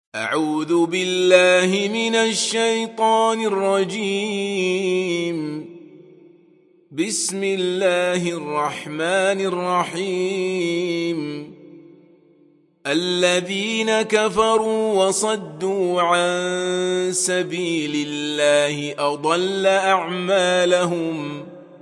أعوذ بالله من الشيطان الرجيم. بسم الله الرحمن الرحيم. الذين كفروا وصدوا عن سبيل الله أضل أعمالهم،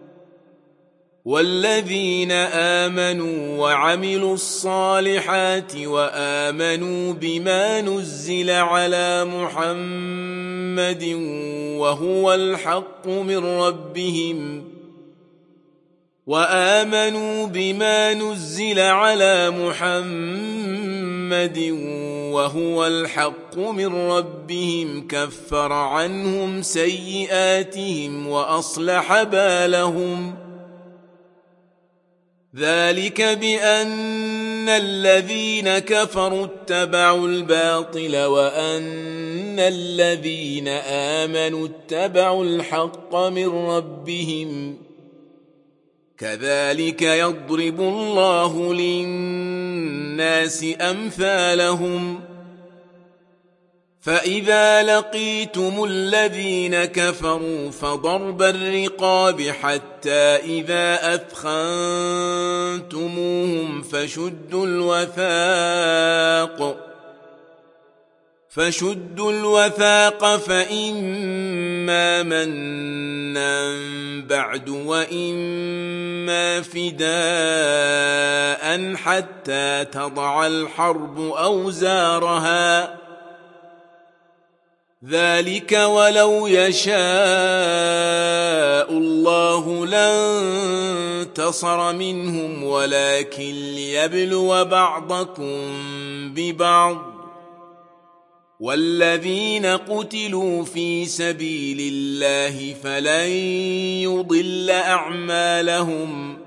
والذين آمنوا وعملوا الصالحات وآمنوا بما نزل على محمد وهو الحق من ربهم كفر عنهم سيئاتهم وأصلح بالهم. ذلك بأن الذين كفروا اتبعوا الباطل وأن الذين آمنوا اتبعوا الحق من ربهم. كذلك يضرب الله للناس أمثالهم. فإذا لقيتم الذين كفروا فضرب الرقاب حتى إذا أثخنتموهم فشدوا الوثاق فإما منا بعد وإما فداء حتى تضع الحرب أوزارها. ذلك ولو يشاء الله لانتصر منهم ولكن ليبلو بعضكم ببعض. والذين قتلوا في سبيل الله فلن يضل أعمالهم،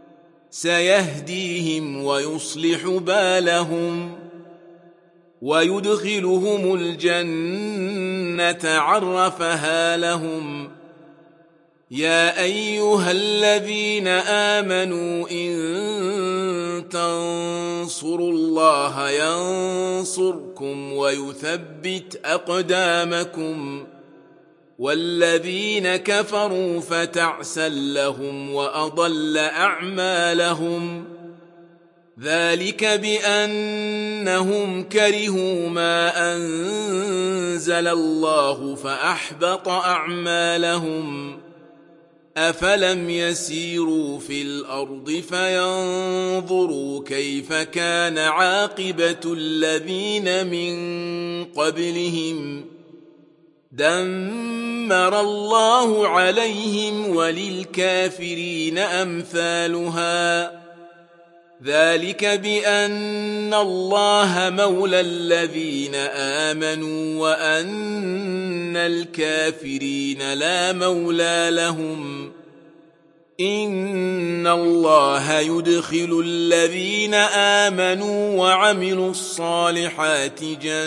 سيهديهم ويصلح بالهم ويدخلهم الجنة عرفها لهم. يا أيها الذين آمنوا إن تنصروا الله ينصركم ويثبت أقدامكم. والذين كفروا فتعسا لهم وأضل أعمالهم. ذلك بأنهم كرهوا ما أنزل الله فأحبط أعمالهم. أفلم يسيروا في الأرض فينظروا كيف كان عاقبة الذين من قبلهم. دمر الله عليهم وللكافرين أمثالها. ذلك بأن الله مولى الذين آمنوا وأن الكافرين لا مولى لهم. إن الله يدخل الذين آمنوا وعملوا الصالحات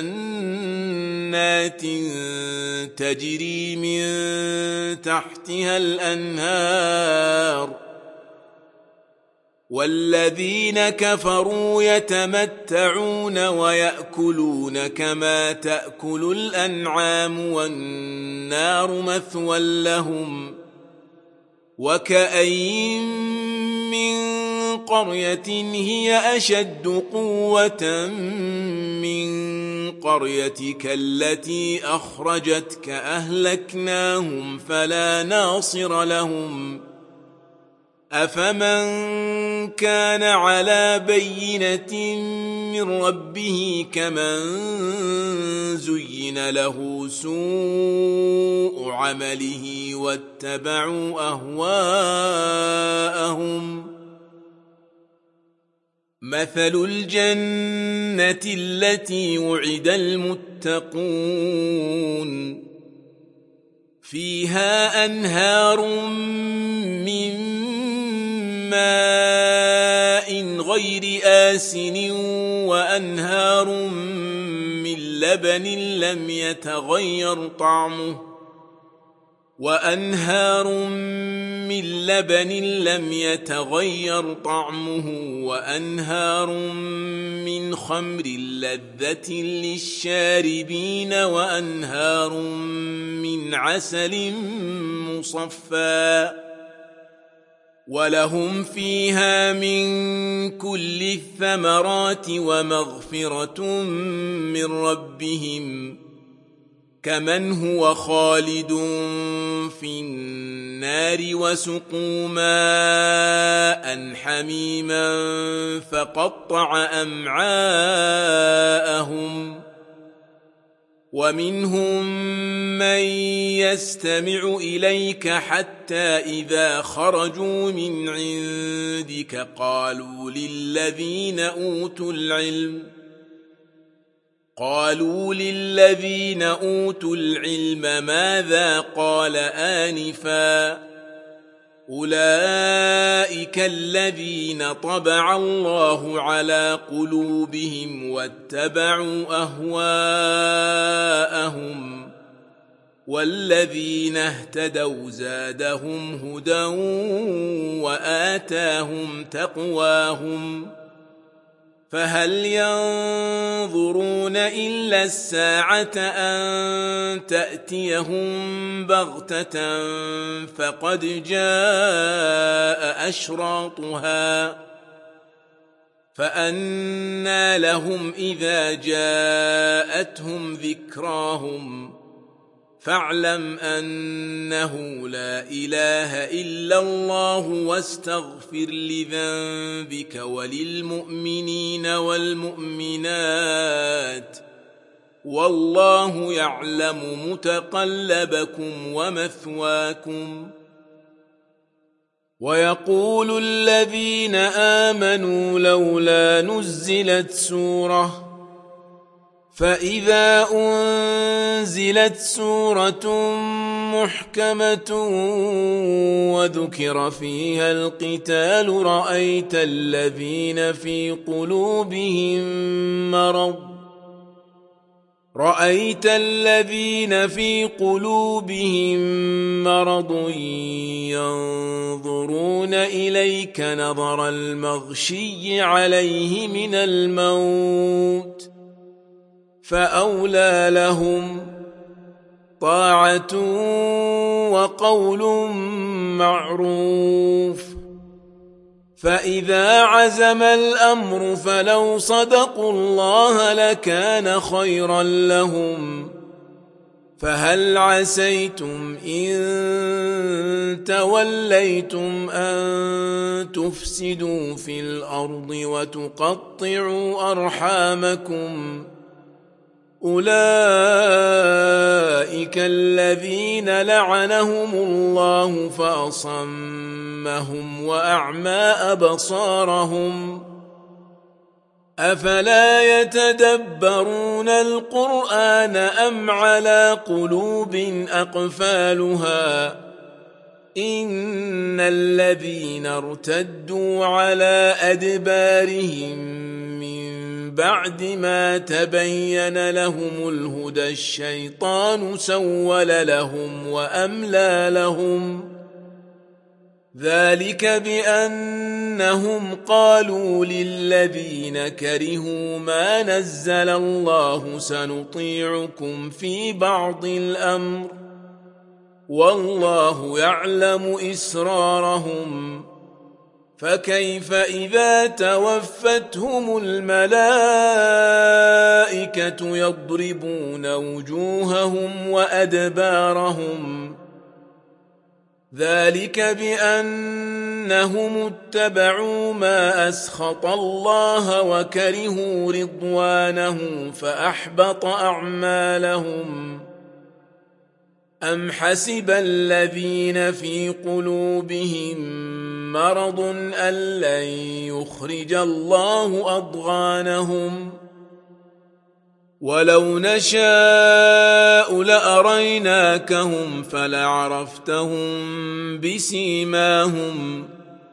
جنات تجري من تحتها الأنهار. والذين كفروا يتمتعون ويأكلون كما تأكل الأنعام والنار مثوى لهم. وكأين من قرية هي أشد قوة من قريتك التي أخرجتك أهلكناهم فلا ناصر لهم. أفمن كان على بينة من ربه كمن زين له سوء عمله واتبعوا أهواءهم. مثل الجنة التي وعد المتقون فيها أنهار من ماء غير آسن وأنهار من لبن لم يتغير طعمه وأنهار من لبن لم يتغير طعمه وأنهار من خمر لذة للشاربين وأنهار من عسل مصفى ولهم فيها من كل الثمرات ومغفرة من ربهم كمن هو خالد في النار وسقوا ماء حميما فقطع أمعاءهم ومنهم من يستمع إليك حتى إذا خرجوا من عندك قالوا للذين أوتوا العلم ماذا قال آنفا أولئك الذين طبع الله على قلوبهم واتبعوا أهواءهم والذين اهتدوا زادهم هدى وآتاهم تقواهم فهل ينظرون إلا الساعة أن تأتيهم بغتة فقد جاء أشراطها فأنى لهم إذا جاءتهم ذكراهم فاعلم أنه لا إله إلا الله واستغفر لذنبك وللمؤمنين والمؤمنات والله يعلم متقلبكم ومثواكم ويقول الذين آمنوا لولا نزلت سورة فإذا أنزلت سورة محكمة وذكر فيها القتال رأيت الذين في قلوبهم مرض ينظرون إليك نظر المغشي عليه من الموت فأولى لهم طاعة وقول معروف فإذا عزم الأمر فلو صدقوا الله لكان خيرا لهم فهل عسيتم إن توليتم أن تفسدوا في الأرض وتقطعوا أرحامكم أولئك الذين لعنهم الله فأصمهم وأعمى أبصارهم أفلا يتدبرون القرآن أم على قلوب أقفالها إن الذين ارتدوا على أدبارهم بعد ما تبين لهم الهدى الشيطان سول لهم وأملى لهم ذلك بأنهم قالوا للذين كرهوا ما نزل الله سنطيعكم في بعض الأمر والله يعلم إسرارهم فكيف إذا توفتهم الملائكة يضربون وجوههم وأدبارهم ذلك بأنهم اتبعوا ما أسخط الله وكرهوا رضوانه فأحبط أعمالهم أم حسب الذين في قلوبهم مرض أن لن يخرج الله أضغانهم ولو نشاء لأريناكهم فلعرفتهم بسيماهم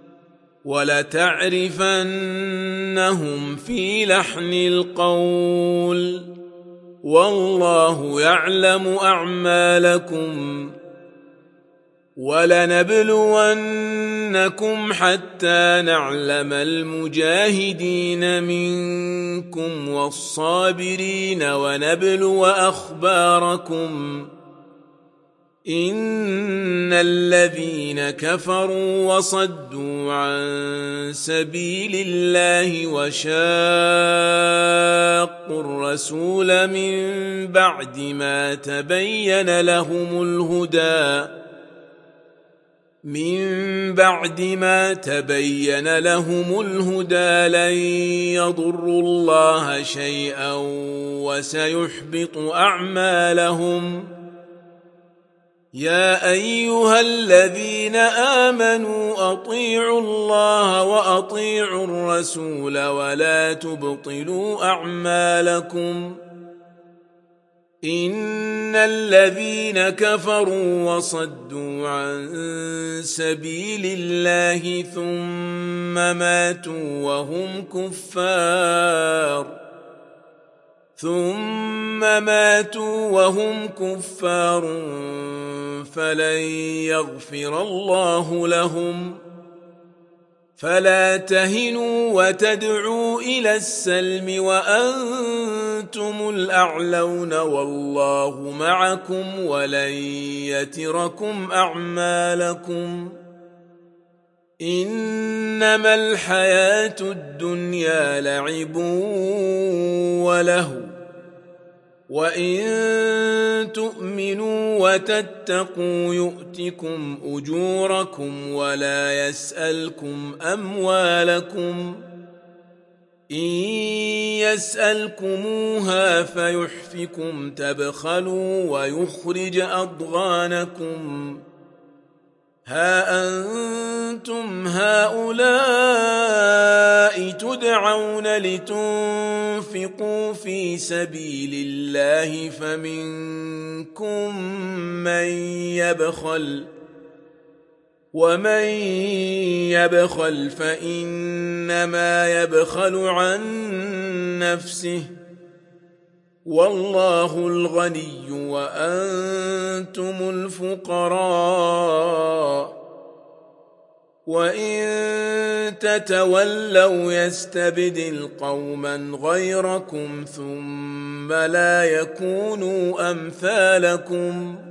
ولتعرفنهم في لحن القول والله يعلم أعمالكم ولنبلونكم حتى نعلم المجاهدين منكم والصابرين ونبلو أخباركم إن الذين كفروا وصدوا عن سبيل الله وشاقوا الرسول من بعد ما تبين لهم الهدى لن يضروا الله شيئا وسيحبط أعمالهم. يا أيها الذين آمنوا أطيعوا الله وأطيعوا الرسول ولا تبطلوا أعمالكم إن الذين كفروا وصدوا عن سبيل الله ثم ماتوا وهم كفار فلن يغفر الله لهم. فلا تهنوا وتدعوا إلى السلم وأنتم الأعلون والله معكم ولن يتركم أعمالكم. إنما الحياة الدنيا لعب ولهو وإن تؤمنوا وتتقوا يؤتكم أجوركم ولا يسألكم أموالكم إن يسألكموها فيحفكم تبخلوا ويخرج أضغانكم. ها أنتم هؤلاء تدعون لتنفقوا في سبيل الله فمنكم من يبخل ومن يبخل فإنما يبخل عن نفسه والله الغني وأنتم الفقراء وإن تتولوا يستبدل قوما غيركم ثم لا يكونوا أمثالكم